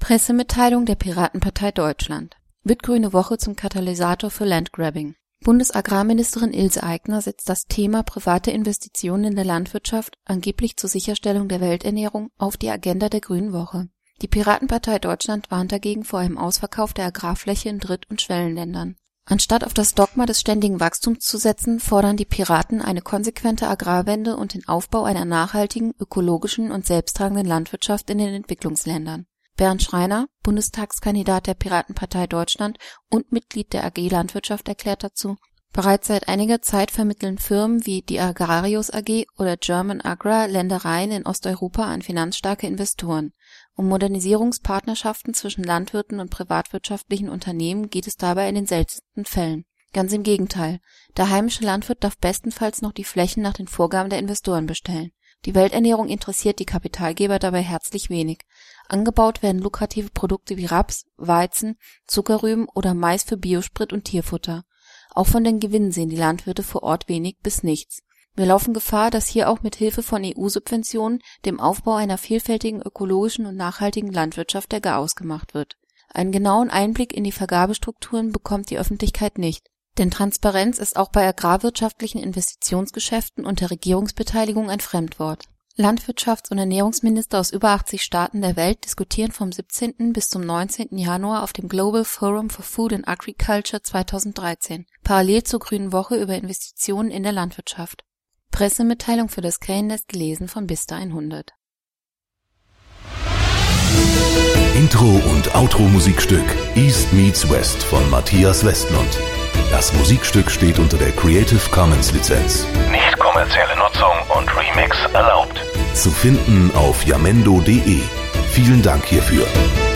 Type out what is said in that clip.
Pressemitteilung der Piratenpartei Deutschland. Wird Grüne Woche zum Katalysator für Landgrabbing. Bundesagrarministerin Ilse Aigner setzt das Thema private Investitionen in der Landwirtschaft, angeblich zur Sicherstellung der Welternährung, auf die Agenda der Grünen Woche. Die Piratenpartei Deutschland warnt dagegen vor einem Ausverkauf der Agrarfläche in Dritt- und Schwellenländern. Anstatt auf das Dogma des ständigen Wachstums zu setzen, fordern die Piraten eine konsequente Agrarwende und den Aufbau einer nachhaltigen, ökologischen und selbsttragenden Landwirtschaft in den Entwicklungsländern. Bernd Schreiner, Bundestagskandidat der Piratenpartei Deutschland und Mitglied der AG Landwirtschaft, erklärt dazu: Bereits seit einiger Zeit vermitteln Firmen wie die Agrarius AG oder German Agra Ländereien in Osteuropa an finanzstarke Investoren. Um Modernisierungspartnerschaften zwischen Landwirten und privatwirtschaftlichen Unternehmen geht es dabei in den seltensten Fällen. Ganz im Gegenteil. Der heimische Landwirt darf bestenfalls noch die Flächen nach den Vorgaben der Investoren bestellen. Die Welternährung interessiert die Kapitalgeber dabei herzlich wenig. Angebaut werden lukrative Produkte wie Raps, Weizen, Zuckerrüben oder Mais für Biosprit und Tierfutter. Auch von den Gewinnen sehen die Landwirte vor Ort wenig bis nichts. Wir laufen Gefahr, dass hier auch mit Hilfe von EU-Subventionen dem Aufbau einer vielfältigen ökologischen und nachhaltigen Landwirtschaft der Garaus gemacht wird. Einen genauen Einblick in die Vergabestrukturen bekommt die Öffentlichkeit nicht. Denn Transparenz ist auch bei agrarwirtschaftlichen Investitionsgeschäften und der Regierungsbeteiligung ein Fremdwort. Landwirtschafts- und Ernährungsminister aus über 80 Staaten der Welt diskutieren vom 17. bis zum 19. Januar auf dem Global Forum for Food and Agriculture 2013, parallel zur Grünen Woche, über Investitionen in der Landwirtschaft. Pressemitteilung für das Krähennest, gelesen von Bista 100. Intro und Outro-Musikstück East Meets West von Matthias Westlund. Das Musikstück steht unter der Creative Commons Lizenz. Nicht kommerzielle Nutzung und Remix erlaubt. Zu finden auf jamendo.de. Vielen Dank hierfür.